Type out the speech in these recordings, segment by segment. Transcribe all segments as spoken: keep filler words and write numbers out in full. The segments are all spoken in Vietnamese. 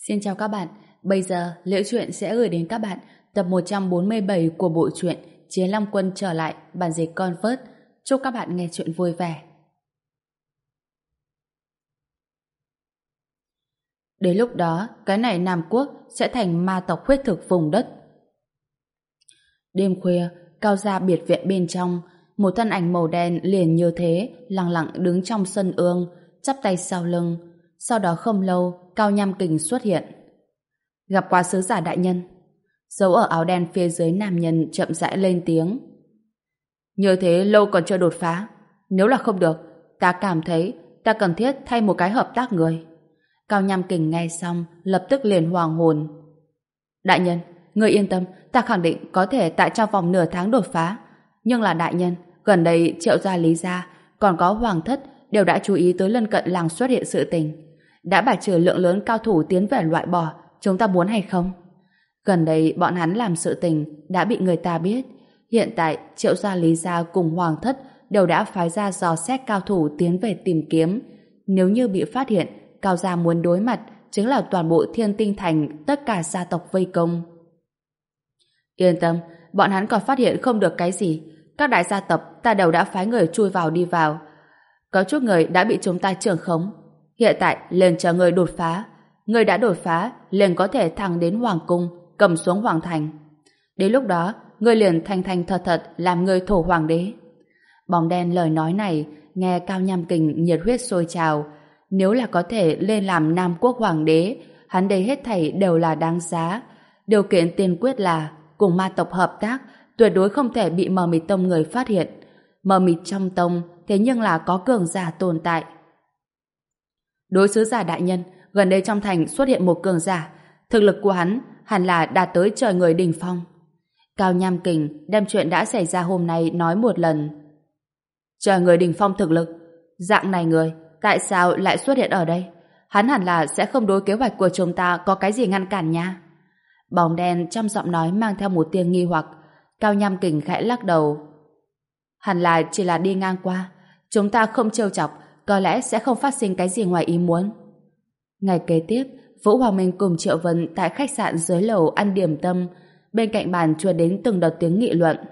Xin chào các bạn, bây giờ Liễu Chuyện sẽ gửi đến các bạn tập một trăm bốn mươi bảy của bộ truyện Chiến Long Quân trở lại, bản dịch Convert. Chúc các bạn nghe chuyện vui vẻ. Đến lúc đó, cái này Nam Quốc sẽ thành ma tộc huyết thực vùng đất. Đêm khuya, Cao gia biệt viện bên trong, một thân ảnh màu đen liền như thế, lặng lặng đứng trong sân ương, chắp tay sau lưng. Sau đó không lâu, Cao Nham Kình xuất hiện. Gặp qua sứ giả đại nhân. Dấu ở áo đen phía dưới nam nhân chậm rãi lên tiếng. Như thế lâu còn chưa đột phá. Nếu là không được, ta cảm thấy ta cần thiết thay một cái hợp tác người. Cao Nham Kình nghe xong, lập tức liền hoàng hồn. Đại nhân, người yên tâm, ta khẳng định có thể tại trong vòng nửa tháng đột phá. Nhưng là đại nhân, gần đây Triệu gia Lý gia còn có Hoàng thất đều đã chú ý tới lân cận làng xuất hiện sự tình. Đã bài trừ lượng lớn cao thủ tiến về loại bỏ, chúng ta muốn hay không? Gần đây bọn hắn làm sự tình đã bị người ta biết. Hiện tại Triệu gia Lý gia cùng Hoàng thất đều đã phái ra dò xét cao thủ tiến về tìm kiếm. Nếu như bị phát hiện, Cao gia muốn đối mặt chính là toàn bộ Thiên Tinh Thành, tất cả gia tộc vây công. Yên tâm, bọn hắn còn phát hiện không được cái gì. Các đại gia tộc ta đều đã phái người chui vào đi vào. Có chút người đã bị chúng ta trưởng khống. Hiện tại liền chờ người đột phá. Người đã đột phá liền có thể thẳng đến Hoàng cung, cầm xuống Hoàng thành. Đến lúc đó, người liền thành thành thật thật làm người thổ hoàng đế. Bóng đen lời nói này nghe Cao Nham Kình nhiệt huyết sôi trào. Nếu là có thể lên làm Nam Quốc hoàng đế, hắn đây hết thảy đều là đáng giá. Điều kiện tiên quyết là cùng ma tộc hợp tác, tuyệt đối không thể bị Mờ Mịt Tông người phát hiện. Mờ Mịt trong tông thế nhưng là có cường giả tồn tại. Đối sứ giả đại nhân, gần đây trong thành xuất hiện một cường giả, thực lực của hắn hẳn là đạt tới trời người đỉnh phong. Cao Nham Kình đem chuyện đã xảy ra hôm nay nói một lần. Trời người đỉnh phong thực lực, dạng này người tại sao lại xuất hiện ở đây? Hắn hẳn là sẽ không đối kế hoạch của chúng ta có cái gì ngăn cản nha. Bóng đen trong giọng nói mang theo một tia nghi hoặc. Cao Nham Kình khẽ lắc đầu. Hẳn là chỉ là đi ngang qua. Chúng ta không trêu chọc, có lẽ sẽ không phát sinh cái gì ngoài ý muốn. Ngày kế tiếp, Vũ Hoàng Minh cùng Triệu Vân tại khách sạn dưới lầu ăn điểm tâm. Bên cạnh bàn truyền đến từng đợt tiếng nghị luận.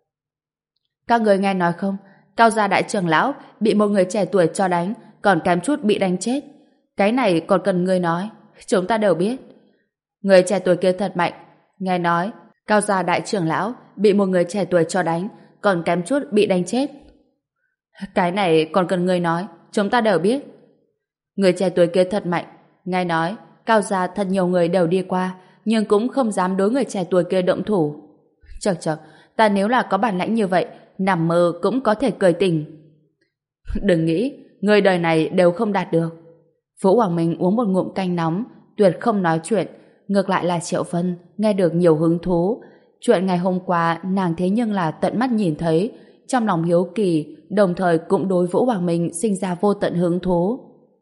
Các người nghe nói không? Cao gia đại trưởng lão bị một người trẻ tuổi cho đánh, còn kém chút bị đánh chết. Cái này còn cần người nói. Chúng ta đều biết. Người trẻ tuổi kia thật mạnh. Nghe nói, Cao gia đại trưởng lão bị một người trẻ tuổi cho đánh, còn kém chút bị đánh chết. Cái này còn cần người nói. Chúng ta đều biết. Người trẻ tuổi kia thật mạnh. Nghe nói, Cao gia thật nhiều người đều đi qua, nhưng cũng không dám đối người trẻ tuổi kia động thủ. Chậc chậc, ta nếu là có bản lãnh như vậy, nằm mơ cũng có thể cười tỉnh. Đừng nghĩ, người đời này đều không đạt được. Vũ Hoàng Minh uống một ngụm canh nóng, tuyệt không nói chuyện. Ngược lại là Triệu Vân nghe được nhiều hứng thú. Chuyện ngày hôm qua nàng thế nhưng là tận mắt nhìn thấy, trong lòng hiếu kỳ, đồng thời cũng đối Vũ Hoàng Minh sinh ra vô tận hứng thú.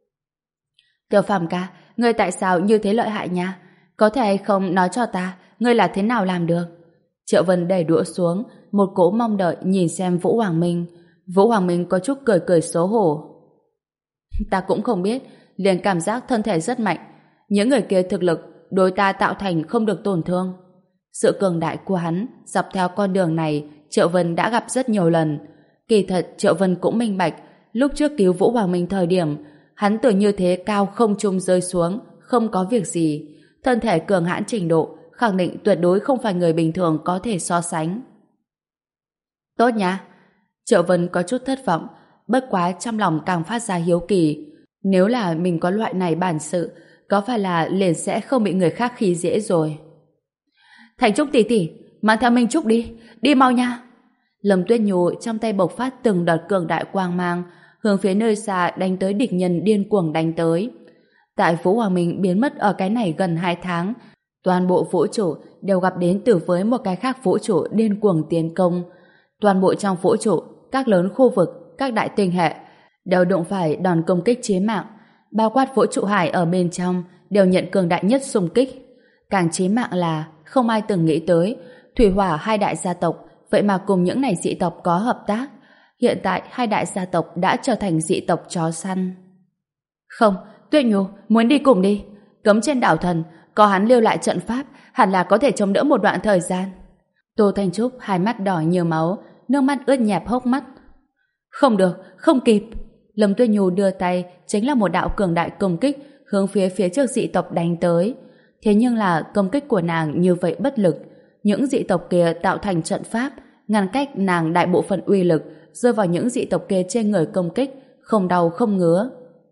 Tiểu Phàm ca, ngươi tại sao như thế lợi hại nha? Có thể hay không nói cho ta, ngươi là thế nào làm được? Triệu Vân đẩy đũa xuống, một cỗ mong đợi nhìn xem Vũ Hoàng Minh. Vũ Hoàng Minh có chút cười cười xấu hổ. Ta cũng không biết, liền cảm giác thân thể rất mạnh. Những người kia thực lực đối ta tạo thành không được tổn thương. Sự cường đại của hắn dọc theo con đường này Triệu Vân đã gặp rất nhiều lần. Kỳ thật Triệu Vân cũng minh bạch, lúc trước cứu Vũ Hoàng Minh thời điểm hắn từ như thế cao không trung rơi xuống, không có việc gì. Thân thể cường hãn trình độ khẳng định tuyệt đối không phải người bình thường có thể so sánh. Tốt nha. Triệu Vân có chút thất vọng, bất quá trong lòng càng phát ra hiếu kỳ. Nếu là mình có loại này bản sự, có phải là liền sẽ không bị người khác khi dễ rồi. Thành Trúc tỷ tỷ, mang theo Minh Trúc đi, đi mau nha. Lâm Tuyết Nhu trong tay bộc phát từng đợt cường đại quang mang, hướng phía nơi xa đánh tới địch nhân điên cuồng đánh tới. Tại Vũ Hoàng Minh biến mất ở cái này gần hai tháng, toàn bộ vũ trụ đều gặp đến từ với một cái khác vũ trụ điên cuồng tiến công. Toàn bộ trong vũ trụ, các lớn khu vực, các đại tinh hệ đều đụng phải đòn công kích chí mạng, bao quát vũ trụ hải ở bên trong đều nhận cường đại nhất xung kích. Càng chí mạng là không ai từng nghĩ tới thủy hỏa hai đại gia tộc vậy mà cùng những này dị tộc có hợp tác. Hiện tại hai đại gia tộc đã trở thành dị tộc chó săn. Không, Tuyết Nhu, muốn đi cùng đi. cấm trên đảo thần, có hắn lưu lại trận pháp, hẳn là có thể chống đỡ một đoạn thời gian. Tô Thanh Trúc hai mắt đỏ như máu, nước mắt ướt nhẹp hốc mắt. Không được, không kịp. Lâm Tuyết Nhu đưa tay, chính là một đạo cường đại công kích, hướng phía phía trước dị tộc đánh tới. Thế nhưng là công kích của nàng như vậy bất lực. Những dị tộc kia tạo thành trận pháp, ngăn cách nàng đại bộ phận uy lực, rơi vào những dị tộc kia trên người công kích, không đau không ngứa.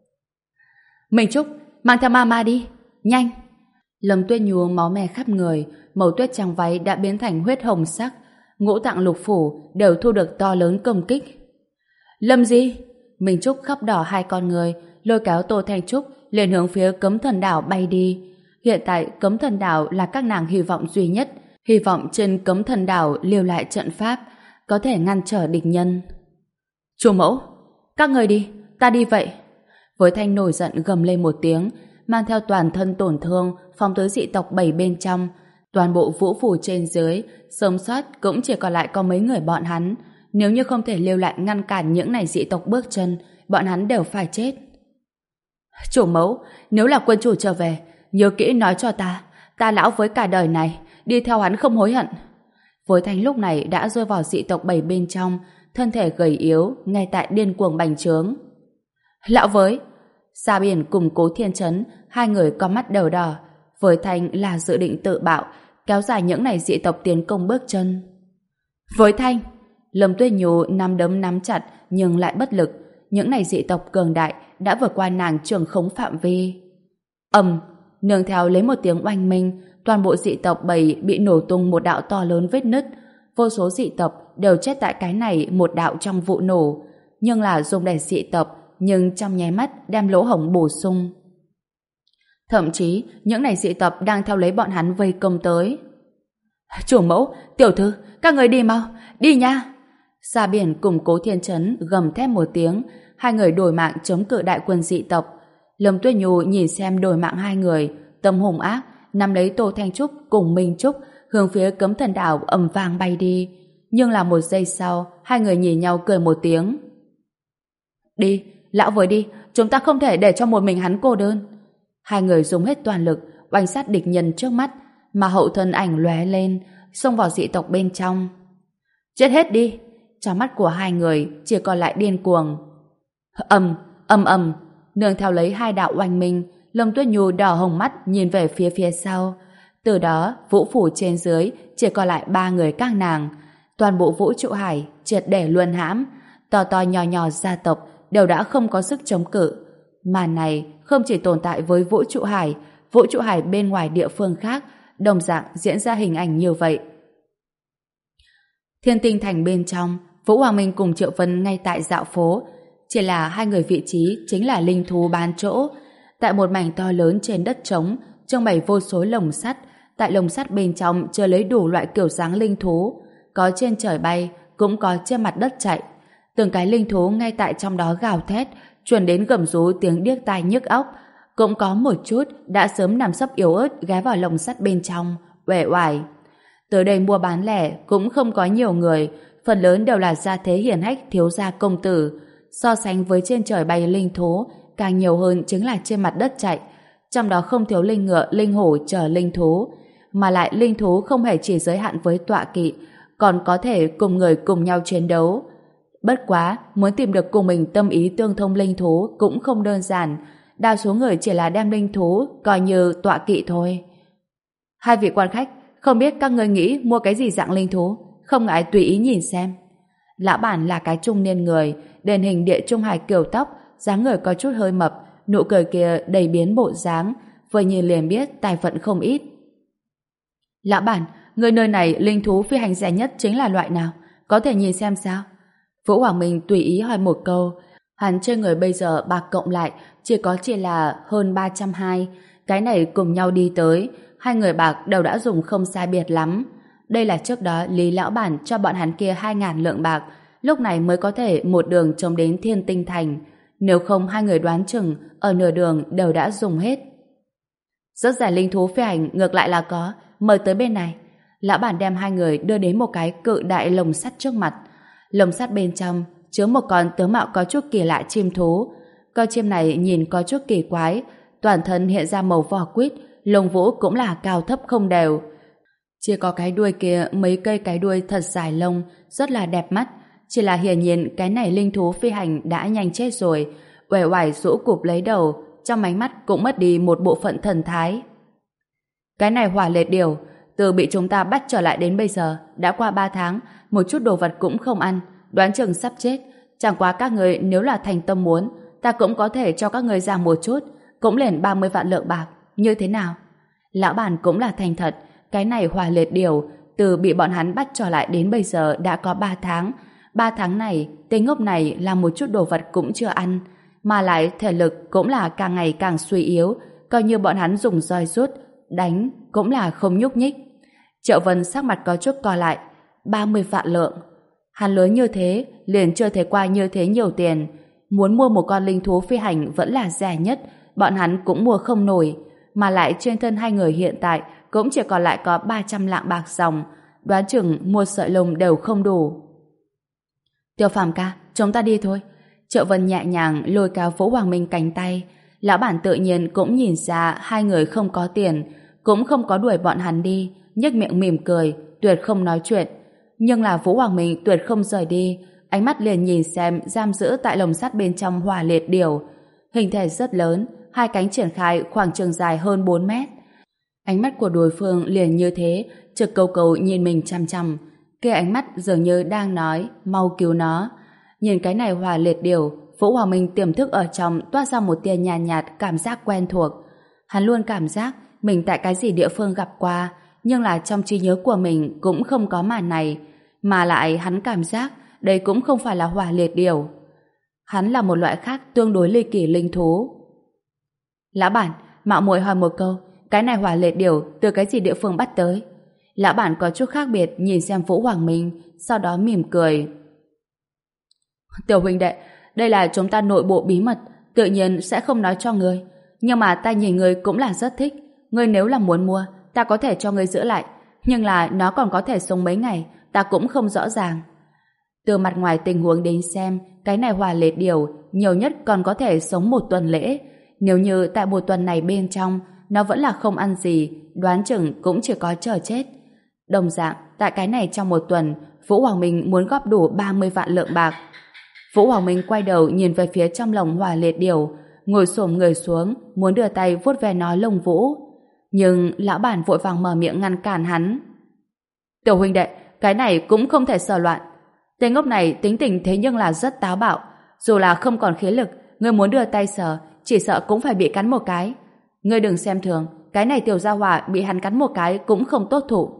Minh Trúc, mang theo mama đi, nhanh. Lâm Tuyết Nhu máu me khắp người, màu tuyết trong váy đã biến thành huyết hồng sắc, ngũ tạng lục phủ đều thu được to lớn công kích. Lâm Di, Minh Trúc khóc đỏ hai con người, lôi kéo Tô Thanh Trúc liền hướng phía Cấm Thần Đảo bay đi. Hiện tại Cấm Thần Đảo là các nàng hy vọng duy nhất, hy vọng trên Cấm Thần Đảo lưu lại trận pháp, có thể ngăn trở địch nhân. Chủ mẫu, các người đi, ta đi vậy. Với Thanh nổi giận gầm lên một tiếng, mang theo toàn thân tổn thương phóng tới dị tộc bảy bên trong. Toàn bộ vũ phủ trên dưới sống sót cũng chỉ còn lại có mấy người bọn hắn. Nếu như không thể lưu lại ngăn cản những này dị tộc bước chân, bọn hắn đều phải chết. Chủ mẫu, nếu là quân chủ trở về, nhớ kỹ nói cho ta, ta lão với cả đời này đi theo hắn không hối hận. Với Thanh lúc này đã rơi vào dị tộc bảy bên trong, thân thể gầy yếu ngay tại điên cuồng bành trướng. Lão với Sa Biển cùng Cố Thiên Chấn, hai người có mắt đầu đỏ. Với Thanh là dự định tự bạo, kéo dài những này dị tộc tiến công bước chân. Với Thanh, Lâm Tuyết Nhu nắm đấm nắm chặt nhưng lại bất lực. Những này dị tộc cường đại đã vượt qua nàng trường khống phạm vi. Ầm, nương theo lấy một tiếng oanh minh, toàn bộ dị tộc bảy bị nổ tung một đạo to lớn vết nứt. Vô số dị tộc đều chết tại cái này một đạo trong vụ nổ. Nhưng là dùng để dị tộc, nhưng trong nháy mắt đem lỗ hổng bổ sung. Thậm chí, những này dị tộc đang theo lấy bọn hắn vây công tới. Chủ mẫu, tiểu thư, các người đi mau, đi nha. Sa Biển cùng Cố Thiên Chấn gầm thét một tiếng, hai người đổi mạng chống cự đại quân dị tộc. Lâm Tuyết Nhu nhìn xem đổi mạng hai người, tâm hùng ác, nắm lấy Tô Thanh Trúc cùng Minh Trúc, hướng phía Cấm Thần Đảo ầm vang bay đi. Nhưng là một giây sau, hai người nhìn nhau cười một tiếng. Đi, lão với đi, chúng ta không thể để cho một mình hắn cô đơn. Hai người dùng hết toàn lực, oanh sát địch nhân trước mắt, mà hậu thân ảnh lóe lên, xông vào dị tộc bên trong. Chết hết đi! Trong mắt của hai người chỉ còn lại điên cuồng. Ầm, ầm ầm, nương theo lấy hai đạo oanh minh, Lâm Tuyết Nhu đỏ hồng mắt nhìn về phía phía sau. Từ đó, vũ phủ trên dưới chỉ còn lại ba người các nàng. Toàn bộ vũ trụ hải triệt để luân hãm, to to nhỏ nhỏ gia tộc đều đã không có sức chống cự. Màn này không chỉ tồn tại với vũ trụ hải, vũ trụ hải bên ngoài địa phương khác đồng dạng diễn ra hình ảnh như vậy. Thiên Tinh Thành bên trong, Vũ Hoàng Minh cùng Triệu Vân ngay tại dạo phố, chỉ là hai người vị trí chính là linh thú bán chỗ. Tại một mảnh to lớn trên đất trống, trưng bày vô số lồng sắt, tại lồng sắt bên trong chờ lấy đủ loại kiểu dáng linh thú, có trên trời bay, cũng có trên mặt đất chạy. Từng cái linh thú ngay tại trong đó gào thét, truyền đến gầm rú tiếng điếc tai nhức óc. Cũng có một chút đã sớm nằm sấp yếu ớt ghé vào lồng sắt bên trong, uể oải. Tới đây mua bán lẻ cũng không có nhiều người, phần lớn đều là gia thế hiển hách thiếu gia công tử. So sánh với trên trời bay linh thú, càng nhiều hơn chính là trên mặt đất chạy. Trong đó không thiếu linh ngựa, linh hổ chờ linh thú, mà lại linh thú không hề chỉ giới hạn với tọa kỵ, còn có thể cùng người cùng nhau chiến đấu. Bất quá, muốn tìm được cùng mình tâm ý tương thông linh thú cũng không đơn giản, đa số người chỉ là đem linh thú coi như tọa kỵ thôi. Hai vị quan khách, không biết các ngươi nghĩ mua cái gì dạng linh thú, không ngại tùy ý nhìn xem. Lão bản là cái trung niên người, đền hình địa trung hải kiểu tóc, dáng người có chút hơi mập, nụ cười kia đầy biến bộ dáng, vừa nhìn liền biết tài vận không ít. Lão bản, người nơi này linh thú phi hành rẻ nhất chính là loại nào? Có thể nhìn xem sao? Vũ Hoàng Minh tùy ý hỏi một câu. Hắn trên người bây giờ bạc cộng lại chỉ có chỉ là hơn ba trăm hai mươi. Cái này cùng nhau đi tới, hai người bạc đều đã dùng không sai biệt lắm. Đây là trước đó Lý Lão Bản cho bọn hắn kia hai ngàn lượng bạc, lúc này mới có thể một đường trông đến Thiên Tinh Thành. Nếu không hai người đoán chừng ở nửa đường đều đã dùng hết. Rất rẻ linh thú phi hành ngược lại là có, mời tới bên này. Lão Bản đem hai người đưa đến một cái cự đại lồng sắt trước mặt. Lồng sắt bên trong chứa một con tướng mạo có chút kỳ lạ chim thú. Con chim này nhìn có chút kỳ quái, toàn thân hiện ra màu vỏ quýt, lông vũ cũng là cao thấp không đều. Chỉ có cái đuôi kia mấy cây cái đuôi thật dài lông, rất là đẹp mắt. Chỉ là hiển nhiên cái này linh thú phi hành đã nhanh chết rồi, uể oải rũ cụp lấy đầu, trong ánh mắt cũng mất đi một bộ phận thần thái. Cái này hỏa liệt điểu, từ bị chúng ta bắt trở lại đến bây giờ, đã qua ba tháng, một chút đồ vật cũng không ăn, đoán chừng sắp chết. Chẳng qua các người nếu là thành tâm muốn, ta cũng có thể cho các người giảm một chút, cũng liền ba mươi vạn lượng bạc, như thế nào? Lão bản cũng là thành thật, cái này hỏa liệt điểu, từ bị bọn hắn bắt trở lại đến bây giờ đã có ba tháng. Ba tháng này, tên ngốc này là một chút đồ vật cũng chưa ăn, mà lại thể lực cũng là càng ngày càng suy yếu, coi như bọn hắn dùng roi rút, đánh cũng là không nhúc nhích. Triệu Vân sắc mặt có chút co lại, ba mươi vạn lượng. Hắn lớn như thế, liền chưa thấy qua như thế nhiều tiền. Muốn mua một con linh thú phi hành vẫn là rẻ nhất, bọn hắn cũng mua không nổi. Mà lại trên thân hai người hiện tại cũng chỉ còn lại có ba trăm lạng bạc dòng, đoán chừng mua sợi lông đều không đủ. Tiêu Phàm ca, chúng ta đi thôi. Triệu Vân nhẹ nhàng lôi kéo Vũ Hoàng Minh cánh tay. Lão bản tự nhiên cũng nhìn ra hai người không có tiền, cũng không có đuổi bọn hắn đi, nhếch miệng mỉm cười, tuyệt không nói chuyện. Nhưng là Vũ Hoàng Minh tuyệt không rời đi, ánh mắt liền nhìn xem giam giữ tại lồng sắt bên trong hỏa liệt điểu. Hình thể rất lớn, hai cánh triển khai khoảng chừng dài hơn bốn mét. Ánh mắt của đối phương liền như thế, trực cầu cầu nhìn mình chăm chăm. Cái ánh mắt dường như đang nói, mau cứu nó. Nhìn cái này hỏa liệt điểu, Vũ Hoàng Minh tiềm thức ở trong toát ra một tia nhàn nhạt, nhạt cảm giác quen thuộc. Hắn luôn cảm giác mình tại cái gì địa phương gặp qua, nhưng là trong trí nhớ của mình cũng không có màn này, mà lại hắn cảm giác đây cũng không phải là hỏa liệt điểu. Hắn là một loại khác tương đối ly kỳ linh thú. Lão bản, mạo muội hỏi một câu, cái này hỏa liệt điểu từ cái gì địa phương bắt tới? Lão bản có chút khác biệt nhìn xem Vũ Hoàng Minh, sau đó mỉm cười. Tiểu huynh đệ, đây là chúng ta nội bộ bí mật, tự nhiên sẽ không nói cho ngươi. Nhưng mà ta nhìn ngươi cũng là rất thích. Ngươi nếu là muốn mua, ta có thể cho ngươi giữ lại. Nhưng là nó còn có thể sống mấy ngày, ta cũng không rõ ràng. Từ mặt ngoài tình huống đến xem, cái này hỏa liệt điểu nhiều nhất còn có thể sống một tuần lễ. Nếu như tại một tuần này bên trong, nó vẫn là không ăn gì, đoán chừng cũng chỉ có chờ chết. Đồng dạng, tại cái này trong một tuần, Vũ Hoàng Minh muốn góp đủ ba mươi vạn lượng bạc. Vũ Hoàng Minh quay đầu nhìn về phía trong lồng hỏa liệt điểu, ngồi xổm người xuống, muốn đưa tay vuốt ve nó lông vũ. Nhưng lão bản vội vàng mở miệng ngăn cản hắn. Tiểu huynh đệ, cái này cũng không thể sờ loạn. Tên ngốc này tính tình thế nhưng là rất táo bạo. Dù là không còn khí lực, ngươi muốn đưa tay sờ, chỉ sợ cũng phải bị cắn một cái. Ngươi đừng xem thường, cái này tiểu gia hỏa bị hắn cắn một cái cũng không tốt thụ.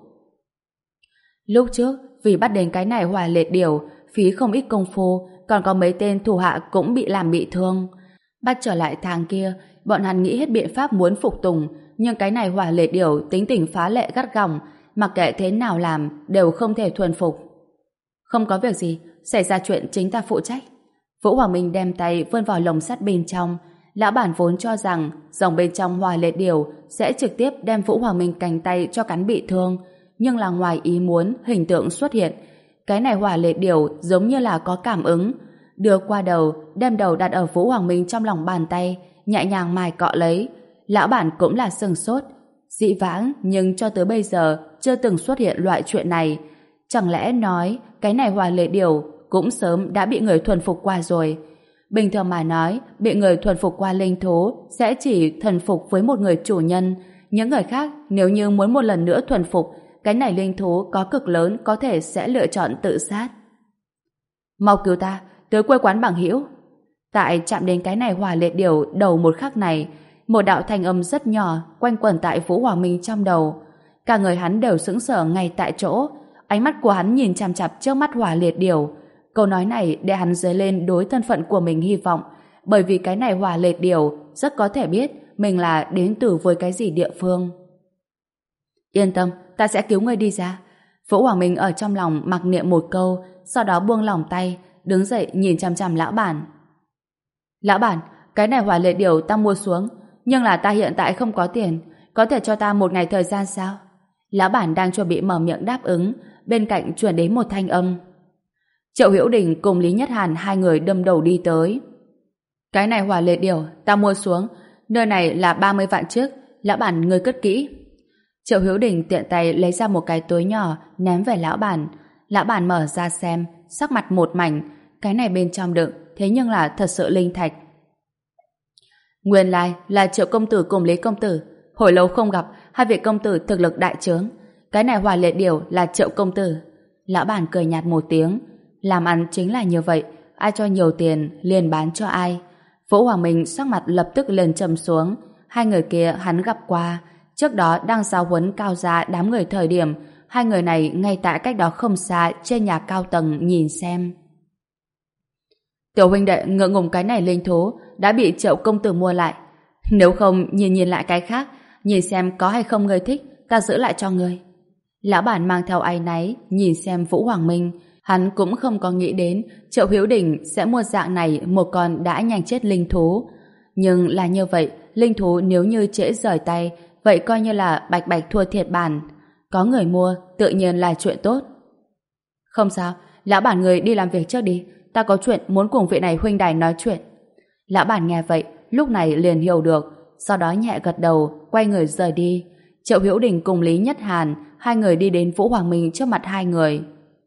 Lúc trước, vì bắt đến cái này hỏa liệt điểu, phí không ít công phu, còn có mấy tên thủ hạ cũng bị làm bị thương. Bắt trở lại thang kia, bọn hắn nghĩ hết biện pháp muốn phục tùng, nhưng cái này hỏa liệt điểu tính tình phá lệ gắt gỏng, mặc kệ thế nào làm đều không thể thuần phục. Không có việc gì, xảy ra chuyện chính ta phụ trách. Vũ Hoàng Minh đem tay vươn vào lồng sắt bên trong. Lão bản vốn cho rằng dòng bên trong hỏa liệt điểu sẽ trực tiếp đem Vũ Hoàng Minh cánh tay cho cắn bị thương, nhưng là ngoài ý muốn hình tượng xuất hiện. Cái này hỏa liệt điểu giống như là có cảm ứng, đưa qua đầu, đem đầu đặt ở Vũ Hoàng Minh trong lòng bàn tay, nhẹ nhàng mài cọ lấy. Lão bản cũng là sừng sốt, dị vãng nhưng cho tới bây giờ chưa từng xuất hiện loại chuyện này. Chẳng lẽ nói cái này hỏa liệt điểu cũng sớm đã bị người thuần phục qua rồi? Bình thường mà nói, bị người thuần phục qua linh thú sẽ chỉ thuần phục với một người chủ nhân. Những người khác nếu như muốn một lần nữa thuần phục, cái này linh thú có cực lớn có thể sẽ lựa chọn tự sát. Mau cứu ta, tới quê quán bằng hữu. Tại chạm đến cái này hỏa liệt điểu đầu một khắc này, một đạo thanh âm rất nhỏ quanh quẩn tại Vũ Hoàng Minh trong đầu. Cả người hắn đều sững sờ ngay tại chỗ, ánh mắt của hắn nhìn chằm chằm trước mắt hỏa liệt điểu. Câu nói này để hắn dấy lên đối thân phận của mình hy vọng, bởi vì cái này hỏa liệt điểu rất có thể biết mình là đến từ với cái gì địa phương. Yên tâm, ta sẽ cứu ngươi đi ra. Vũ Hoàng Minh ở trong lòng mặc niệm một câu, sau đó buông lỏng tay, đứng dậy nhìn chằm chằm lão bản. Lão bản, cái này hỏa liệt điểu ta mua xuống, nhưng là ta hiện tại không có tiền, có thể cho ta một ngày thời gian sao? Lão bản đang chuẩn bị mở miệng đáp ứng, bên cạnh truyền đến một thanh âm. Triệu Hữu Đình cùng Lý Nhất Hàn hai người đâm đầu đi tới. Cái này hỏa liệt điểu ta mua xuống, Nơi này là ba mươi vạn trước, lão bản ngươi cất kỹ. Triệu Hữu Đình tiện tay lấy ra một cái túi nhỏ ném về lão bản. Lão bản mở ra xem, sắc mặt một mảnh. Cái này bên trong đựng, thế nhưng là thật sự linh thạch. Nguyên lai là Triệu công tử cùng Lý công tử. Hồi lâu không gặp, hai vị công tử thực lực đại trướng. Cái này Hỏa Liệt Điểu là Triệu công tử. Lão bản cười nhạt một tiếng. Làm ăn chính là như vậy, ai cho nhiều tiền liền bán cho ai. Vũ Hoàng Minh sắc mặt lập tức lên trầm xuống. Hai người kia hắn gặp qua, trước đó đang giáo huấn cao gia đám người thời điểm, hai người này ngay tại cách đó không xa trên nhà cao tầng nhìn xem. Tiểu huynh đệ ngượng ngùng, cái này linh thú đã bị Triệu công tử mua lại. Nếu không nhìn nhìn lại cái khác, nhìn xem có hay không ngươi thích, ta giữ lại cho ngươi. Lão bản mang theo áy náy nhìn xem Vũ Hoàng Minh. Hắn cũng không có nghĩ đến Triệu Hữu Đình sẽ mua dạng này một con đã nhanh chết linh thú. Nhưng là như vậy, linh thú nếu như trễ rời tay, vậy coi như là bạch bạch thua thiệt bản. Có người mua, tự nhiên là chuyện tốt. Không sao, lão bản người đi làm việc trước đi, ta có chuyện muốn cùng vị này huynh đài nói chuyện. Lão bản nghe vậy, lúc này liền hiểu được, sau đó nhẹ gật đầu, quay người rời đi. Triệu Hữu Đình cùng Lý Nhất Hàn, hai người đi đến Vũ Hoàng Minh trước mặt hai người.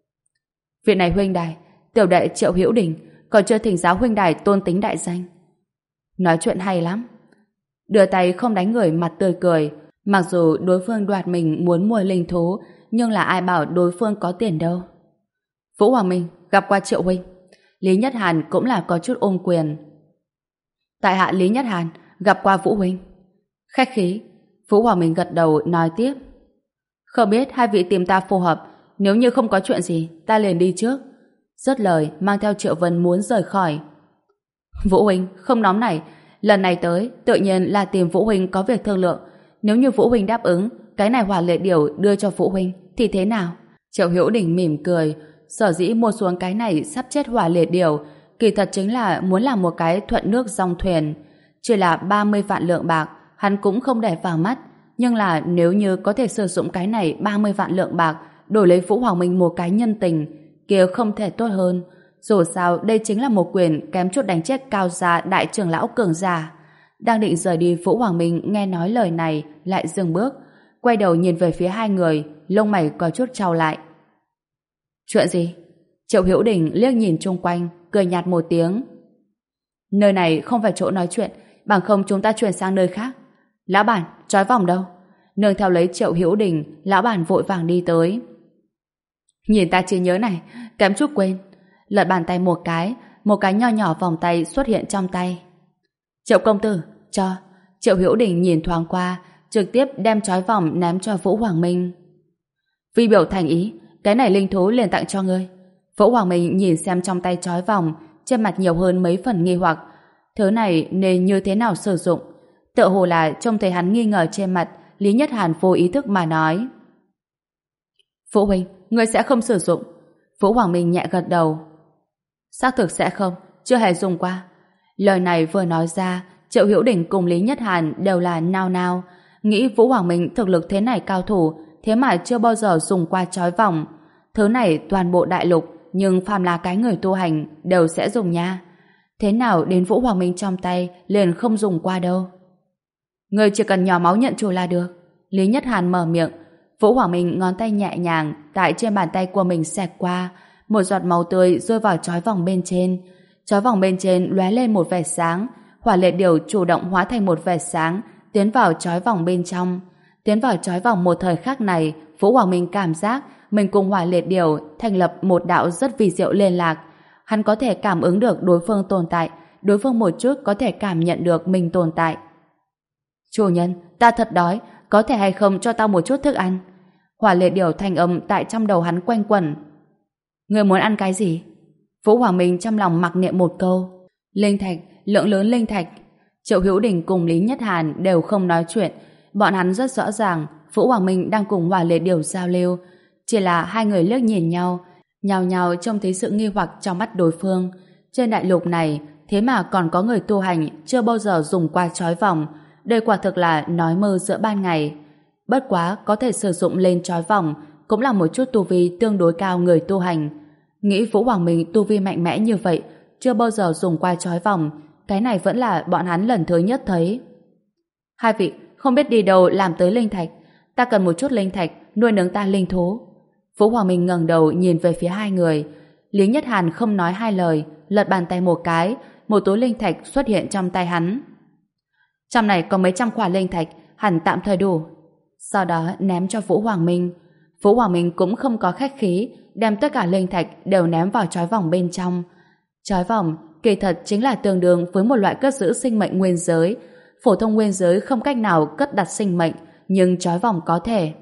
Vị này huynh đài, tiểu đệ Triệu Hữu Đình, còn chưa thỉnh giáo huynh đài tôn tính đại danh. Nói chuyện hay lắm. Đưa tay không đánh người mặt tươi cười. Mặc dù đối phương đoạt mình muốn mua linh thú, nhưng là ai bảo đối phương có tiền đâu. Vũ Hoàng Minh gặp qua Triệu huynh. Lý Nhất Hàn cũng là có chút ôm quyền. Tại hạ Lý Nhất Hàn gặp qua Vũ huynh. Khách khí. Vũ Hoàng Minh gật đầu nói tiếp. Không biết hai vị tìm ta phù hợp, nếu như không có chuyện gì ta liền đi trước. Dứt lời mang theo Triệu Vân muốn rời khỏi. Vũ huynh không nóng nảy, lần này tới tự nhiên là tìm Vũ huynh có việc thương lượng. Nếu như Vũ huynh đáp ứng, cái này Hỏa Liệt Điểu đưa cho Vũ huynh thì thế nào? Triệu Hữu Đình mỉm cười. Sở dĩ mua xuống cái này sắp chết Hỏa Liệt Điểu, kỳ thật chính là muốn làm một cái thuận nước dòng thuyền. Chỉ là ba mươi vạn lượng bạc, hắn cũng không để vào mắt. Nhưng là nếu như có thể sử dụng cái này ba mươi vạn lượng bạc đổi lấy Vũ Hoàng Minh một cái nhân tình, kia không thể tốt hơn. Dù sao đây chính là một quyền kém chút đánh chết cao gia đại trưởng lão cường giả. Đang định rời đi, Vũ Hoàng Minh nghe nói lời này lại dừng bước, quay đầu nhìn về phía hai người, lông mày có chút trao lại. Chuyện gì? Triệu Hữu Đình liếc nhìn chung quanh, cười nhạt một tiếng. Nơi này không phải chỗ nói chuyện, bằng không chúng ta chuyển sang nơi khác. Lão bản, trói vòng đâu? Nương theo lấy Triệu Hữu Đình, lão bản vội vàng đi tới. Nhìn ta trí nhớ này, kém chút quên. Lật bàn tay một cái, một cái nho nhỏ vòng tay xuất hiện trong tay. Triệu công tử, cho. Triệu Hữu Đình nhìn thoáng qua, trực tiếp đem trói vòng ném cho Vũ Hoàng Minh. Vi biểu thành ý, cái này linh thú liền tặng cho ngươi. Vũ Hoàng Minh nhìn xem trong tay trói vòng, trên mặt nhiều hơn mấy phần nghi hoặc. Thứ này nên như thế nào sử dụng? Tựa hồ là trông thấy hắn nghi ngờ trên mặt, Lý Nhất Hàn vô ý thức mà nói. Vũ huynh, ngươi sẽ không sử dụng. Vũ Hoàng Minh nhẹ gật đầu. Xác thực sẽ không, chưa hề dùng qua. Lời này vừa nói ra, Triệu Hữu Đình cùng Lý Nhất Hàn đều là nao nao, nghĩ Vũ Hoàng Minh thực lực thế này cao thủ, thế mà chưa bao giờ dùng qua trói vòng. Thứ này toàn bộ đại lục, nhưng phàm là cái người tu hành đều sẽ dùng nha. Thế nào đến Vũ Hoàng Minh trong tay liền không dùng qua đâu. Người chỉ cần nhỏ máu nhận chủ là được. Lý Nhất Hàn mở miệng. Vũ Hoàng Minh ngón tay nhẹ nhàng tại trên bàn tay của mình xẹt qua, một giọt máu tươi rơi vào trói vòng bên trên. Trói vòng bên trên lóe lên một vệt sáng. Hỏa Liệt Điểu chủ động hóa thành một vệt sáng, tiến vào trói vòng bên trong. Tiến vào trói vòng một thời khắc này, Vũ Hoàng Minh cảm giác mình cùng Hỏa Liệt Điểu thành lập một đạo rất vi diệu liên lạc. Hắn có thể cảm ứng được đối phương tồn tại, đối phương một chút có thể cảm nhận được mình tồn tại. Chủ nhân, ta thật đói, có thể hay không cho tao một chút thức ăn? Hỏa Liệt Điểu thanh âm tại trong đầu hắn quanh quẩn. Người muốn ăn cái gì? Vũ Hoàng Minh trong lòng mặc niệm một câu. Linh thạch, lượng lớn linh thạch. Triệu Hữu Đình cùng Lý Nhất Hàn đều không nói chuyện. Bọn hắn rất rõ ràng Vũ Hoàng Minh đang cùng Hỏa Liệt Điểu giao lưu. Chỉ là hai người liếc nhìn nhau, nhào nhào trông thấy sự nghi hoặc trong mắt đối phương. Trên đại lục này, thế mà còn có người tu hành chưa bao giờ dùng qua trói vòng. Đây quả thực là nói mơ giữa ban ngày. Bất quá có thể sử dụng lên trói vòng cũng là một chút tu vi tương đối cao người tu hành. Nghĩ Vũ Hoàng Minh tu vi mạnh mẽ như vậy, chưa bao giờ dùng qua trói vòng, cái này vẫn là bọn hắn lần thứ nhất thấy. Hai vị không biết đi đâu làm tới linh thạch. Ta cần một chút linh thạch nuôi nấng ta linh thú. Vũ Hoàng Minh ngẩng đầu nhìn về phía hai người. Lý Nhất Hàn không nói hai lời, lật bàn tay một cái, một túi linh thạch xuất hiện trong tay hắn. Trong này có mấy trăm quả linh thạch, hẳn tạm thời đủ. Sau đó ném cho Vũ Hoàng Minh. Vũ Hoàng Minh cũng không có khách khí, đem tất cả linh thạch đều ném vào trói vòng bên trong. Trói vòng kỳ thật chính là tương đương với một loại cất giữ sinh mệnh nguyên giới. Phổ thông nguyên giới không cách nào cất đặt sinh mệnh, nhưng trói vòng có thể.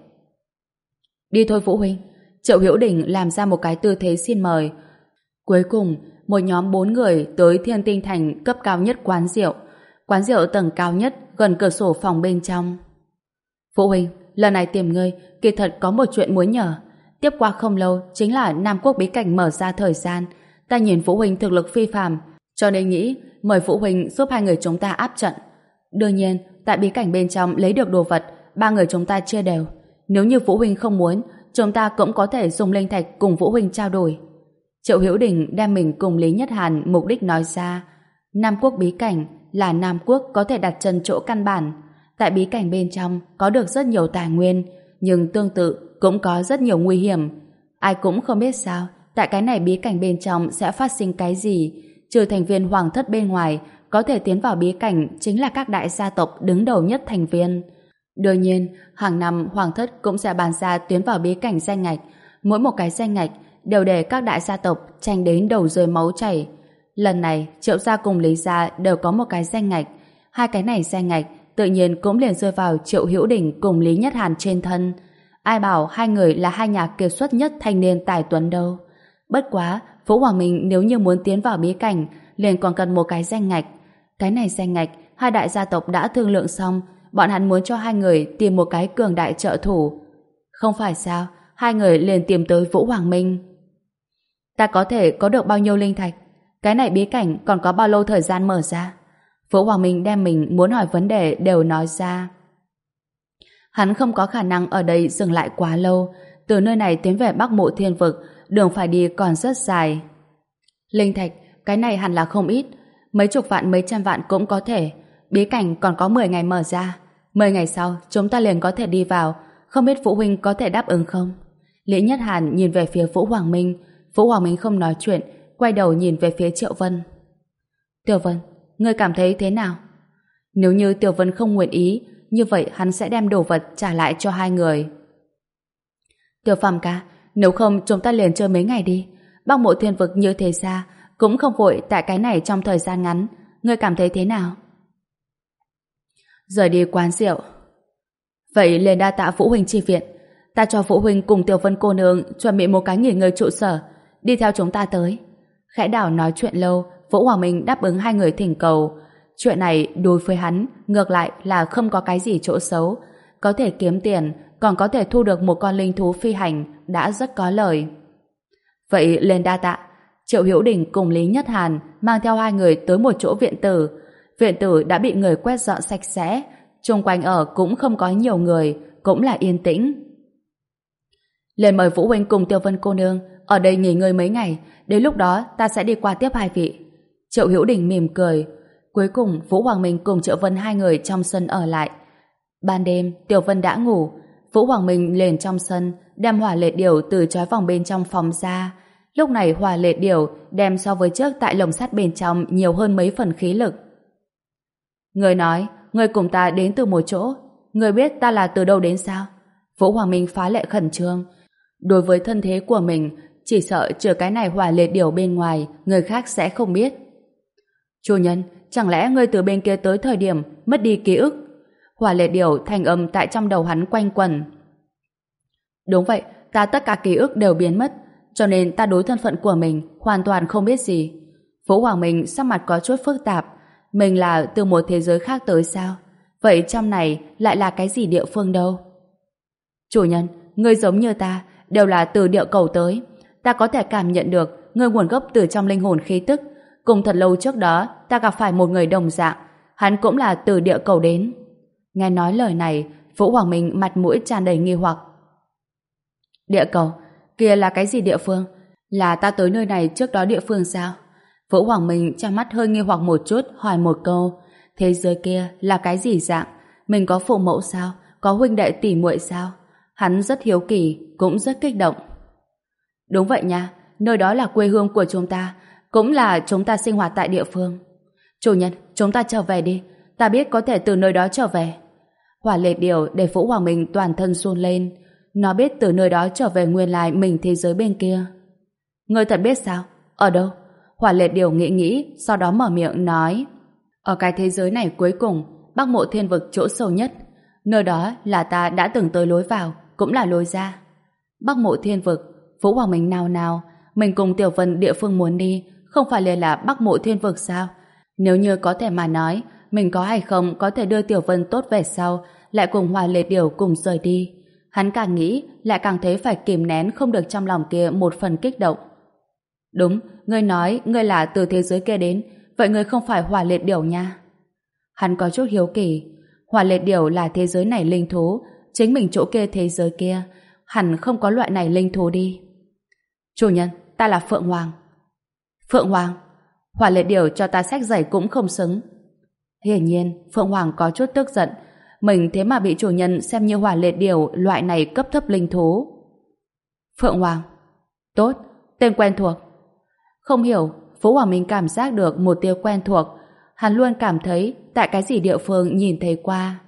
Đi thôi Vũ huynh. Triệu Hữu Đình làm ra một cái tư thế xin mời. Cuối cùng, một nhóm bốn người tới Thiên Tinh Thành cấp cao nhất quán rượu. Quán rượu tầng cao nhất gần cửa sổ phòng bên trong. Vũ huynh, lần này tìm ngươi, kỳ thật có một chuyện muốn nhờ. Tiếp qua không lâu chính là Nam Quốc bí cảnh mở ra thời gian. Ta nhìn Vũ huynh thực lực phi phàm, cho nên nghĩ mời Vũ huynh giúp hai người chúng ta áp trận. Đương nhiên, tại bí cảnh bên trong lấy được đồ vật, ba người chúng ta chia đều. Nếu như Vũ huynh không muốn, chúng ta cũng có thể dùng linh thạch cùng Vũ huynh trao đổi. Triệu Hữu Đình đem mình cùng Lý Nhất Hàn mục đích nói ra. Nam Quốc bí cảnh là Nam Quốc có thể đặt chân chỗ căn bản. Tại bí cảnh bên trong có được rất nhiều tài nguyên, nhưng tương tự cũng có rất nhiều nguy hiểm. Ai cũng không biết sao, tại cái này bí cảnh bên trong sẽ phát sinh cái gì. Trừ thành viên hoàng thất bên ngoài, có thể tiến vào bí cảnh chính là các đại gia tộc đứng đầu nhất thành viên. Đương nhiên, hàng năm hoàng thất cũng sẽ bàn ra tiến vào bí cảnh danh ngạch. Mỗi một cái danh ngạch đều để các đại gia tộc tranh đến đầu rơi máu chảy. Lần này, Triệu gia cùng Lý gia đều có một cái danh ngạch. Hai cái này danh ngạch tự nhiên cũng liền rơi vào Triệu Hữu Đình cùng Lý Nhất Hàn trên thân. Ai bảo hai người là hai nhà kiệt xuất nhất thanh niên tài tuấn đâu. Bất quá, Vũ Hoàng Minh nếu như muốn tiến vào bí cảnh, liền còn cần một cái danh ngạch. Cái này danh ngạch, hai đại gia tộc đã thương lượng xong, bọn hắn muốn cho hai người tìm một cái cường đại trợ thủ. Không phải sao, hai người liền tìm tới Vũ Hoàng Minh. Ta có thể có được bao nhiêu linh thạch? Cái này bí cảnh còn có bao lâu thời gian mở ra? Vũ Hoàng Minh đem mình muốn hỏi vấn đề đều nói ra. Hắn không có khả năng ở đây dừng lại quá lâu. Từ nơi này tiến về Bắc Mộ Thiên Vực, đường phải đi còn rất dài. Linh thạch, cái này hẳn là không ít. Mấy chục vạn, mấy trăm vạn cũng có thể. Bí cảnh còn có mười ngày mở ra. mười ngày sau, chúng ta liền có thể đi vào. Không biết Vũ huynh có thể đáp ứng không? Lý Nhất Hàn nhìn về phía Vũ Hoàng Minh. Vũ Hoàng Minh không nói chuyện, quay đầu nhìn về phía Triệu Vân. Tiểu Vân, ngươi cảm thấy thế nào? Nếu như Tiểu Vân không nguyện ý, như vậy hắn sẽ đem đồ vật trả lại cho hai người. Tiểu Phàm ca, nếu không chúng ta liền chơi mấy ngày đi. Bắc Mộ Thiên Vực như thế xa, cũng không vội tại cái này trong thời gian ngắn. Ngươi cảm thấy thế nào? Rời đi quán rượu. Vậy liền đa tạ Vũ huynh chi viện. Ta cho Vũ huynh cùng Tiểu Vân cô nương chuẩn bị một cái nghỉ ngơi trụ sở, đi theo chúng ta tới. Khẽ đảo nói chuyện lâu, Vũ Hoàng Minh đáp ứng hai người thỉnh cầu. Chuyện này đối với hắn ngược lại là không có cái gì chỗ xấu. Có thể kiếm tiền, còn có thể thu được một con linh thú phi hành, đã rất có lời. Vậy lên đa tạ. Triệu Hữu Đình cùng Lý Nhất Hàn mang theo hai người tới một chỗ viện tử. Viện tử đã bị người quét dọn sạch sẽ, xung quanh ở cũng không có nhiều người, cũng là yên tĩnh. Lên mời Vũ huynh cùng Tiêu Vân cô nương ở đây nghỉ ngơi mấy ngày, đến lúc đó ta sẽ đi qua tiếp hai vị. Triệu Hữu Đình mỉm cười. Cuối cùng Vũ Hoàng Minh cùng Triệu Vân hai người trong sân ở lại. Ban đêm Tiểu Vân đã ngủ, Vũ Hoàng Minh lên trong sân đem hỏa lệ điểu từ trói vòng bên trong phòng ra. Lúc này hỏa lệ điểu đem so với trước tại lồng sắt bên trong nhiều hơn mấy phần khí lực. Người nói, người cùng ta đến từ một chỗ, người biết ta là từ đâu đến sao? Vũ Hoàng Minh phá lệ khẩn trương. Đối với thân thế của mình, chỉ sợ trừ cái này hỏa lệ điểu bên ngoài, người khác sẽ không biết. Chủ nhân, chẳng lẽ ngươi từ bên kia tới thời điểm mất đi ký ức? Hỏa lệ điểu thành âm tại trong đầu hắn quanh quẩn. Đúng vậy, ta tất cả ký ức đều biến mất, cho nên ta đối thân phận của mình hoàn toàn không biết gì. Vũ Hoàng Minh sắc mặt có chút phức tạp. Mình là từ một thế giới khác tới sao? Vậy trong này lại là cái gì địa phương đâu? Chủ nhân, ngươi giống như ta, đều là từ địa cầu tới. Ta có thể cảm nhận được ngươi nguồn gốc từ trong linh hồn khí tức. Cùng thật lâu trước đó, ta gặp phải một người đồng dạng. Hắn cũng là từ địa cầu đến. Nghe nói lời này, Vũ Hoàng Minh mặt mũi tràn đầy nghi hoặc. Địa cầu? Kia là cái gì địa phương? Là ta tới nơi này trước đó địa phương sao? Vũ Hoàng Minh trong mắt hơi nghi hoặc một chút, hỏi một câu. Thế giới kia là cái gì dạng? Mình có phụ mẫu sao? Có huynh đệ tỷ muội sao? Hắn rất hiếu kỳ, cũng rất kích động. Đúng vậy nha, nơi đó là quê hương của chúng ta, cũng là chúng ta sinh hoạt tại địa phương. Chủ nhân, chúng ta trở về đi, ta biết có thể từ nơi đó trở về. Hỏa Liệt Điểu để Vũ Hoàng Minh toàn thân run lên. Nó biết từ nơi đó trở về nguyên lai mình thế giới bên kia. Ngươi thật biết sao? Ở đâu? Hỏa Liệt Điểu nghĩ nghĩ, sau đó mở miệng nói. Ở cái thế giới này cuối cùng, Bắc Mộ Thiên Vực chỗ sâu nhất. Nơi đó là ta đã từng tới lối vào, cũng là lối ra. Bắc Mộ Thiên Vực, Vũ Hoàng Minh nào nào, mình cùng Tiểu Vân địa phương muốn đi, không phải liền là Bắc Mộ Thiên Vực sao? Nếu như có thể mà nói, mình có hay không có thể đưa Tiểu Vân tốt về sau, lại cùng Hỏa Liệt Điểu cùng rời đi. Hắn càng nghĩ, lại càng thấy phải kìm nén không được trong lòng kia một phần kích động. Đúng, ngươi nói ngươi là từ thế giới kia đến, vậy ngươi không phải Hỏa Liệt Điểu nha. Hắn có chút hiếu kỳ. Hỏa Liệt Điểu là thế giới này linh thú, chính mình chỗ kia thế giới kia, hẳn không có loại này linh thú đi. Chủ nhân, ta là Phượng Hoàng. Phượng Hoàng? Hỏa Liệt Điểu cho ta xách giày cũng không xứng. Hiển nhiên, Phượng Hoàng có chút tức giận. Mình thế mà bị chủ nhân xem như Hỏa Liệt Điểu loại này cấp thấp linh thú. Phượng Hoàng. Tốt, tên quen thuộc. Không hiểu, Vũ Hoàng Minh cảm giác được một tia quen thuộc. Hắn luôn cảm thấy tại cái gì địa phương nhìn thấy qua.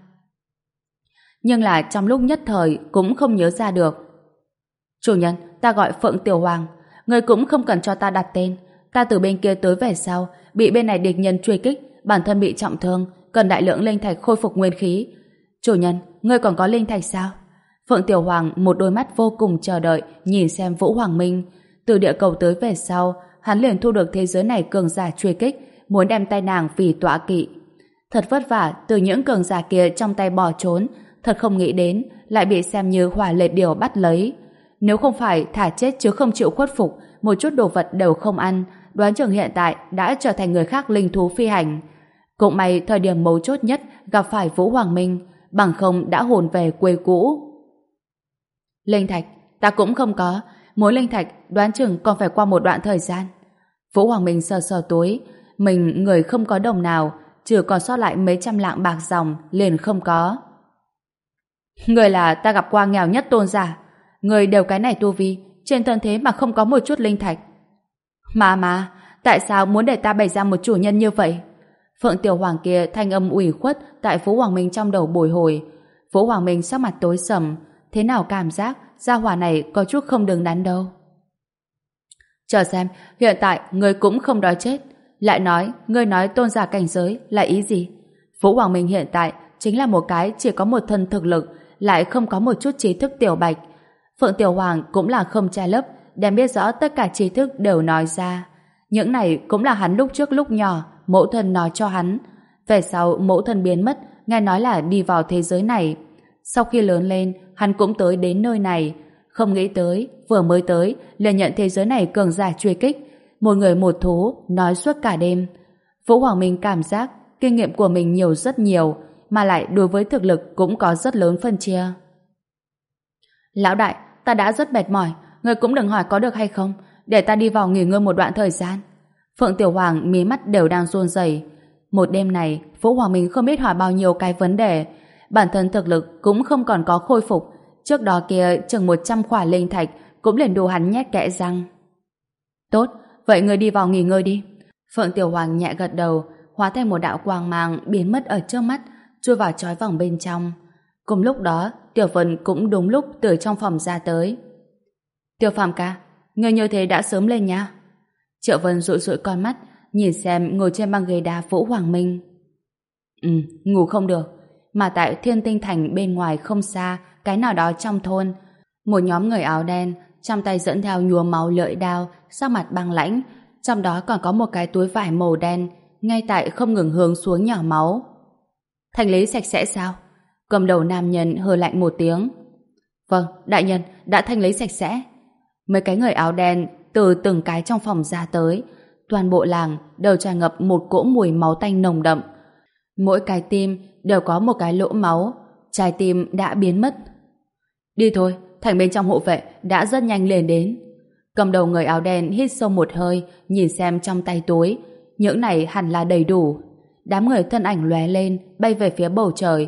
Nhưng là trong lúc nhất thời cũng không nhớ ra được. Chủ nhân, ta gọi Phượng Tiểu Hoàng. Người cũng không cần cho ta đặt tên. Ta từ bên kia tới về sau, bị bên này địch nhân truy kích, bản thân bị trọng thương, cần đại lượng linh thạch khôi phục nguyên khí. Chủ nhân, ngươi còn có linh thạch sao? Phượng Tiểu Hoàng một đôi mắt vô cùng chờ đợi nhìn xem Vũ Hoàng Minh. Từ địa cầu tới về sau, hắn liền thu được thế giới này cường giả truy kích, muốn đem tay nàng vì tọa kỵ. Thật vất vả từ những cường giả kia trong tay bỏ trốn, thật không nghĩ đến lại bị xem như Hỏa Liệt Điểu bắt lấy. Nếu không phải thả chết chứ không chịu khuất phục, một chút đồ vật đều không ăn, đoán chừng hiện tại đã trở thành người khác linh thú phi hành. Cũng may thời điểm mấu chốt nhất gặp phải Vũ Hoàng Minh, bằng không đã hồn về quê cũ. Linh thạch, ta cũng không có. Muốn linh thạch, đoán chừng còn phải qua một đoạn thời gian. Vũ Hoàng Minh sờ sờ túi. Mình người không có đồng nào, chỉ còn sót lại mấy trăm lạng bạc dòng, liền không có. Người là ta gặp qua nghèo nhất tôn giả. Người đều cái này tu vi, trên thân thế mà không có một chút linh thạch. Mà mà, tại sao muốn để ta bày ra một chủ nhân như vậy? Phượng Tiểu Hoàng kia thanh âm ủy khuất tại Vũ Hoàng Minh trong đầu bồi hồi. Vũ Hoàng Minh sắc mặt tối sầm, thế nào cảm giác gia hỏa này có chút không đứng đắn đâu. Chờ xem, hiện tại ngươi cũng không đói chết. Lại nói, ngươi nói tôn giả cảnh giới là ý gì? Vũ Hoàng Minh hiện tại chính là một cái chỉ có một thân thực lực, lại không có một chút trí thức tiểu bạch. Phượng Tiểu Hoàng cũng là không che lấp, đem biết rõ tất cả trí thức đều nói ra. Những này cũng là hắn lúc trước lúc nhỏ mẫu thân nói cho hắn. Về sau mẫu thân biến mất, nghe nói là đi vào thế giới này. Sau khi lớn lên, hắn cũng tới đến nơi này. Không nghĩ tới, vừa mới tới, liền nhận thế giới này cường giả truy kích. Một người một thú, nói suốt cả đêm. Vũ Hoàng Minh cảm giác kinh nghiệm của mình nhiều rất nhiều, mà lại đối với thực lực cũng có rất lớn phân chia. Lão đại, ta đã rất mệt mỏi, người cũng đừng hỏi có được hay không, để ta đi vào nghỉ ngơi một đoạn thời gian. Phượng Tiểu Hoàng mí mắt đều đang run rẩy. Một đêm này, Vũ Hoàng Minh không biết hỏi bao nhiêu cái vấn đề. Bản thân thực lực cũng không còn có khôi phục. Trước đó kia chừng một trăm khỏa linh thạch cũng liền đủ hắn nhét kẽ răng. Tốt, vậy người đi vào nghỉ ngơi đi. Phượng Tiểu Hoàng nhẹ gật đầu, hóa thành một đạo quang mang biến mất ở trước mắt, chui vào trói vòng bên trong. Cùng lúc đó, Tiểu Vân cũng đúng lúc từ trong phòng ra tới. Tiểu Phàm ca, người như thế đã sớm lên nha. Triệu Vân dụi dụi con mắt, nhìn xem ngồi trên băng ghế đá Vũ Hoàng Minh. Ừ, ngủ không được. Mà tại Thiên Tinh Thành bên ngoài không xa, cái nào đó trong thôn, một nhóm người áo đen, trong tay dẫn theo nhuốm máu lưỡi đao, sắc mặt băng lãnh, trong đó còn có một cái túi vải màu đen, ngay tại không ngừng hướng xuống nhỏ máu. Thanh lý sạch sẽ sao? Cầm đầu nam nhân hừ lạnh một tiếng. Vâng, đại nhân, đã thanh lý sạch sẽ. Mấy cái người áo đen từ từng cái trong phòng ra tới, toàn bộ làng đều tràn ngập một cỗ mùi máu tanh nồng đậm. Mỗi cái tim đều có một cái lỗ máu, trái tim đã biến mất. Đi thôi, thành bên trong hộ vệ đã rất nhanh lên đến. Cầm đầu người áo đen hít sâu một hơi, nhìn xem trong tay túi, những này hẳn là đầy đủ. Đám người thân ảnh lóe lên, bay về phía bầu trời.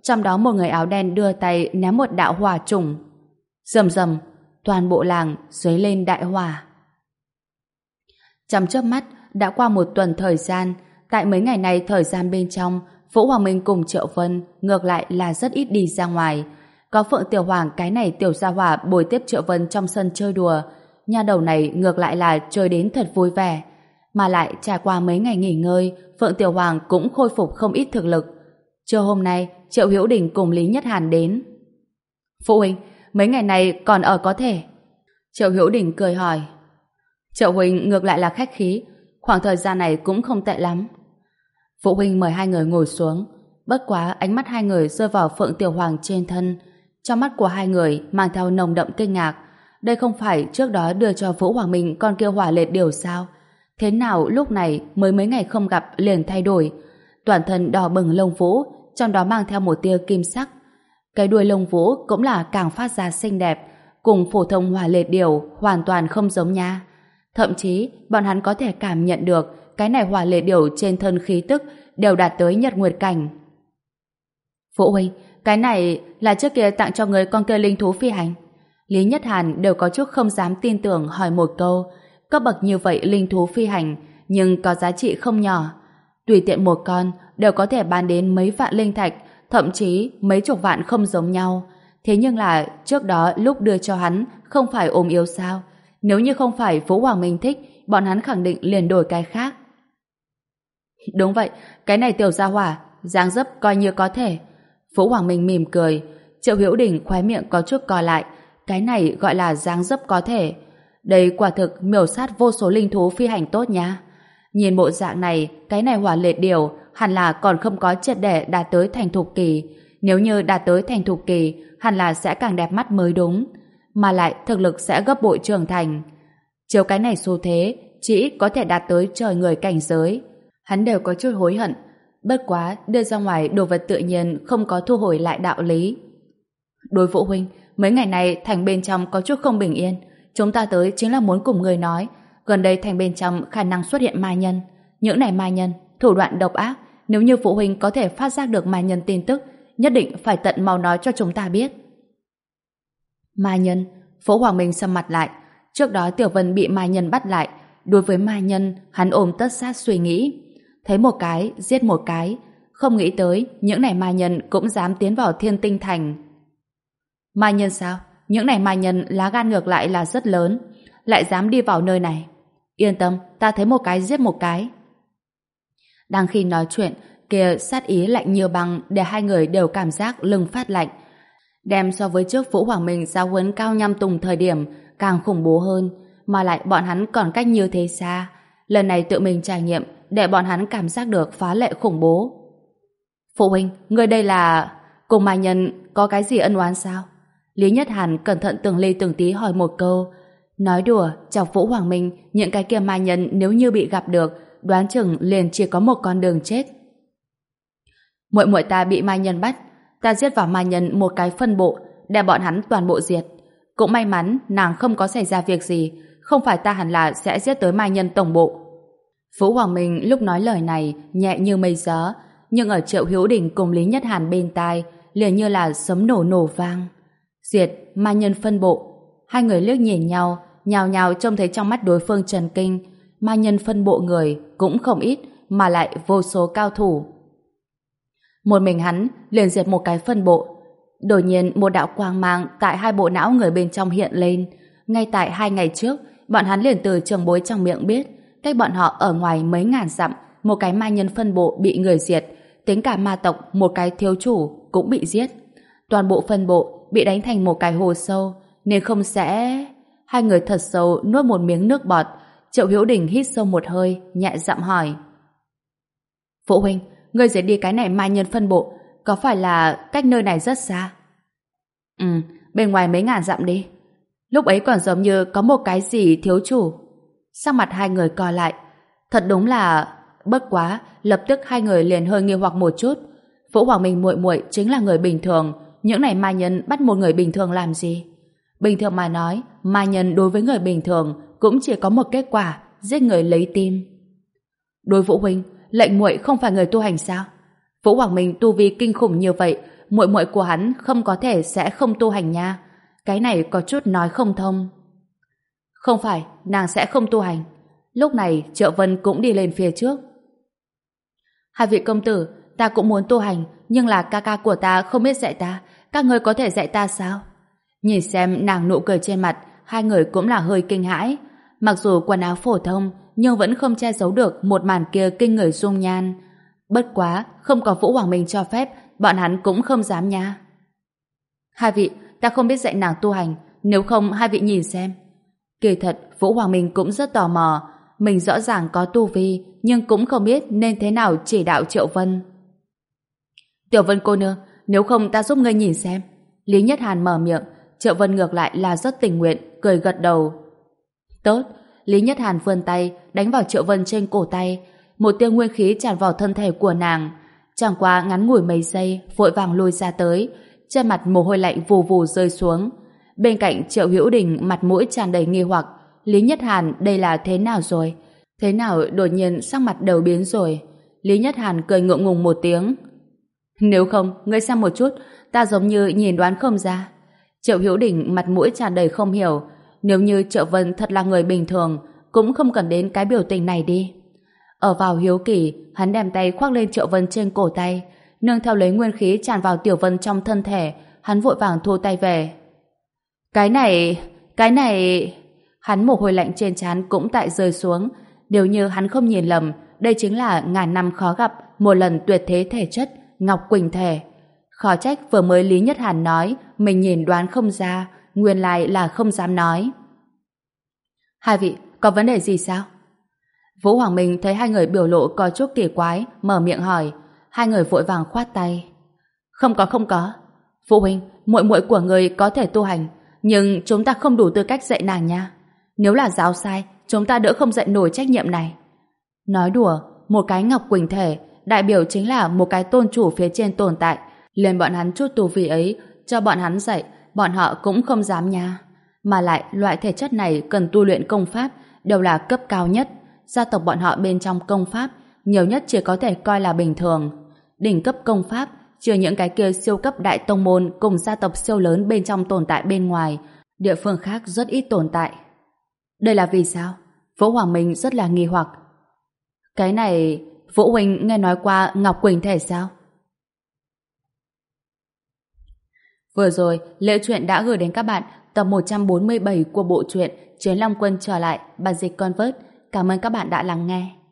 Trong đó một người áo đen đưa tay ném một đạo hỏa trùng. Rầm rầm, toàn bộ làng dấy lên đại hỏa. Trong chớp mắt, đã qua một tuần thời gian. Tại mấy ngày này thời gian bên trong, Vũ Hoàng Minh cùng Triệu Vân ngược lại là rất ít đi ra ngoài. Có Phượng Tiểu Hoàng cái này tiểu gia hỏa bồi tiếp Triệu Vân trong sân chơi đùa. Nha đầu này ngược lại là chơi đến thật vui vẻ. Mà lại trải qua mấy ngày nghỉ ngơi, Phượng Tiểu Hoàng cũng khôi phục không ít thực lực. Trưa hôm nay, Triệu Hữu Đình cùng Lý Nhất Hàn đến. Phụ huynh, mấy ngày này còn ở có thể? Triệu Hữu Đình cười hỏi. Triệu huynh ngược lại là khách khí, khoảng thời gian này cũng không tệ lắm. Phụ huynh mời hai người ngồi xuống, bất quá ánh mắt hai người rơi vào Phượng Tiểu Hoàng trên thân. Trong mắt của hai người mang theo nồng đậm kinh ngạc. Đây không phải trước đó đưa cho Vũ Hoàng Minh con kia hỏa liệt điều sao? Thế nào lúc này mới mấy ngày không gặp liền thay đổi? Toàn thân đỏ bừng lông vũ, trong đó mang theo một tia kim sắc. Cái đuôi lông vũ cũng là càng phát ra xinh đẹp, cùng phổ thông hỏa liệt điều hoàn toàn không giống nha. Thậm chí, bọn hắn có thể cảm nhận được cái này hỏa liệt điều trên thân khí tức đều đạt tới nhật nguyệt cảnh. Phụ huynh, cái này là trước kia tặng cho người con kia linh thú phi hành. Lý Nhất Hàn đều có chút không dám tin tưởng hỏi một câu. Cấp bậc như vậy linh thú phi hành, nhưng có giá trị không nhỏ. Tùy tiện một con đều có thể bán đến mấy vạn linh thạch, thậm chí mấy chục vạn không giống nhau. Thế nhưng là trước đó lúc đưa cho hắn không phải ôm yếu sao? Nếu như không phải Vũ Hoàng Minh thích, bọn hắn khẳng định liền đổi cái khác. Đúng vậy, cái này tiểu gia hỏa, dáng dấp coi như có thể. Vũ Hoàng Minh mỉm cười. Triệu Hữu Đình khóe miệng có chút co lại. Cái này gọi là dáng dấp có thể. Đây quả thực miểu sát vô số linh thú phi hành tốt nha. Nhìn bộ dạng này, cái này hỏa liệt điều hẳn là còn không có triệt để đạt tới thành thục kỳ. Nếu như đạt tới thành thục kỳ, hẳn là sẽ càng đẹp mắt mới đúng. Mà lại thực lực sẽ gấp bội trưởng thành. Chiếu cái này xu thế, chỉ có thể đạt tới trời người cảnh giới. Hắn đều có chút hối hận. Bất quá, đưa ra ngoài đồ vật tự nhiên không có thu hồi lại đạo lý. Đối Vũ huynh, mấy ngày này thành bên trong có chút không bình yên. Chúng ta tới chính là muốn cùng người nói, gần đây thành bên trong khả năng xuất hiện ma nhân. Những này ma nhân, thủ đoạn độc ác, nếu như phụ huynh có thể phát giác được ma nhân tin tức, nhất định phải tận mau nói cho chúng ta biết. Ma nhân, Vũ Hoàng Minh sầm mặt lại. Trước đó Tiểu Vân bị ma nhân bắt lại, đối với ma nhân, hắn ôm tất sát suy nghĩ. Thấy một cái, giết một cái, không nghĩ tới những này ma nhân cũng dám tiến vào Thiên Tinh Thành. Ma nhân sao? Những này ma nhân lá gan ngược lại là rất lớn, lại dám đi vào nơi này. Yên tâm, ta thấy một cái giết một cái. Đang khi nói chuyện, kia sát ý lạnh như băng để hai người đều cảm giác lưng phát lạnh. Đem so với trước Vũ Hoàng Minh giáo huấn Cao Nham Tùng thời điểm càng khủng bố hơn, mà lại bọn hắn còn cách như thế xa. Lần này tự mình trải nghiệm để bọn hắn cảm giác được phá lệ khủng bố. Phụ huynh, người đây là... cùng ma nhân có cái gì ân oán sao? Lý Nhất Hàn cẩn thận từng ly từng tí hỏi một câu. Nói đùa, chọc Vũ Hoàng Minh, những cái kia ma nhân nếu như bị gặp được, đoán chừng liền chỉ có một con đường chết. Muội muội ta bị ma nhân bắt, ta giết vào ma nhân một cái phân bộ, để bọn hắn toàn bộ diệt. Cũng may mắn nàng không có xảy ra việc gì, không phải ta hẳn là sẽ giết tới ma nhân tổng bộ. Vũ Hoàng Minh lúc nói lời này nhẹ như mây gió, nhưng ở Triệu Hữu Đình cùng Lý Nhất Hàn bên tai liền như là sấm nổ nổ vang. Diệt ma nhân phân bộ. Hai người liếc nhìn nhau, nhào nhào trông thấy trong mắt đối phương chần kinh. Ma nhân phân bộ người cũng không ít, mà lại vô số cao thủ. Một mình hắn liền diệt một cái phân bộ. Đột nhiên một đạo quang mang tại hai bộ não người bên trong hiện lên. Ngay tại hai ngày trước, bọn hắn liền từ trường bối trong miệng biết, cách bọn họ ở ngoài mấy ngàn dặm, một cái ma nhân phân bộ bị người diệt, tính cả ma tộc một cái thiếu chủ cũng bị giết. Toàn bộ phân bộ bị đánh thành một cái hồ sâu, nên không sẽ... Hai người thật sâu nuốt một miếng nước bọt. Triệu Hữu Đình hít sâu một hơi, nhẹ giọng hỏi. Phụ huynh, ngươi diệt đi cái này ma nhân phân bộ, có phải là cách nơi này rất xa? Ừ, bên ngoài mấy ngàn dặm đi. Lúc ấy còn giống như có một cái gì thiếu chủ. Sắc mặt hai người co lại. Thật đúng là... Bất quá, lập tức hai người liền hơi nghi hoặc một chút. Vũ Hoàng Minh muội muội chính là người bình thường, những này ma nhân bắt một người bình thường làm gì? Bình thường mà nói, ma nhân đối với người bình thường cũng chỉ có một kết quả, giết người lấy tim. Đối Vũ huynh, lệnh muội không phải người tu hành sao? Vũ Hoàng Minh tu vi kinh khủng như vậy, muội muội của hắn không có thể sẽ không tu hành nha. Cái này có chút nói không thông. Không phải, nàng sẽ không tu hành. Lúc này Triệu Vân cũng đi lên phía trước. Hai vị công tử, ta cũng muốn tu hành, nhưng là ca ca của ta không biết dạy ta. Các ngươi có thể dạy ta sao? Nhìn xem nàng nụ cười trên mặt, hai người cũng là hơi kinh hãi. Mặc dù quần áo phổ thông, nhưng vẫn không che giấu được một màn kia kinh người dung nhan. Bất quá, không có Vũ Hoàng Minh cho phép, bọn hắn cũng không dám nha. Hai vị, ta không biết dạy nàng tu hành, nếu không hai vị nhìn xem. Kỳ thật, Vũ Hoàng Minh cũng rất tò mò. Mình rõ ràng có tu vi, nhưng cũng không biết nên thế nào chỉ đạo Triệu Vân. Tiểu Vân cô nương, nếu không ta giúp ngươi nhìn xem. Lý Nhất Hàn mở miệng, Triệu Vân ngược lại là rất tình nguyện, cười gật đầu. Tốt, Lý Nhất Hàn vươn tay, đánh vào Triệu Vân trên cổ tay. Một tia nguyên khí tràn vào thân thể của nàng. Chẳng qua ngắn ngủi mấy giây, vội vàng lùi ra tới. Trên mặt mồ hôi lạnh vù vù rơi xuống. Bên cạnh Triệu Hữu Đình mặt mũi tràn đầy nghi hoặc. Lý Nhất Hàn đây là thế nào rồi? Thế nào đột nhiên sắc mặt đều biến rồi? Lý Nhất Hàn cười ngượng ngùng một tiếng. Nếu không, ngươi xem một chút, ta giống như nhìn đoán không ra. Triệu Hữu Đình mặt mũi tràn đầy không hiểu. Nếu như Triệu Vân thật là người bình thường, cũng không cần đến cái biểu tình này đi. Ở vào hiếu kỳ, hắn đem tay khoác lên Triệu Vân trên cổ tay, nương theo lấy nguyên khí tràn vào Tiểu Vân trong thân thể, hắn vội vàng thu tay về. Cái này, cái này... Hắn mồ hôi lạnh trên trán cũng tại rơi xuống. Nếu như hắn không nhìn lầm, đây chính là ngàn năm khó gặp một lần tuyệt thế thể chất, Ngọc Quỳnh thể. Khó trách vừa mới Lý Nhất Hàn nói mình nhìn đoán không ra, nguyên lai là không dám nói. Hai vị, có vấn đề gì sao? Vũ Hoàng Minh thấy hai người biểu lộ có chút kỳ quái, mở miệng hỏi. Hai người vội vàng khoát tay. Không có không có. Phụ huynh, muội muội của người có thể tu hành, nhưng chúng ta không đủ tư cách dạy nàng nha. Nếu là giáo sai, chúng ta đỡ không dạy nổi trách nhiệm này. Nói đùa, một cái Ngọc Quỳnh thể đại biểu chính là một cái tôn chủ phía trên tồn tại. Liền bọn hắn chút tu vi ấy, cho bọn hắn dạy, bọn họ cũng không dám nha. Mà lại, loại thể chất này cần tu luyện công pháp, đều là cấp cao nhất. Gia tộc bọn họ bên trong công pháp, nhiều nhất chỉ có thể coi là bình thường. Đỉnh cấp công pháp, trừ những cái kia siêu cấp đại tông môn cùng gia tộc siêu lớn bên trong tồn tại bên ngoài, địa phương khác rất ít tồn tại. Đây là vì sao? Vũ Hoàng Minh rất là nghi hoặc. Cái này, Vũ huynh nghe nói qua Ngọc Quỳnh thể sao? Vừa rồi, Lễ Truyện đã gửi đến các bạn tập một trăm bốn mươi bảy của bộ truyện Chiến Long Quân trở lại, bản dịch Convert. Cảm ơn các bạn đã lắng nghe.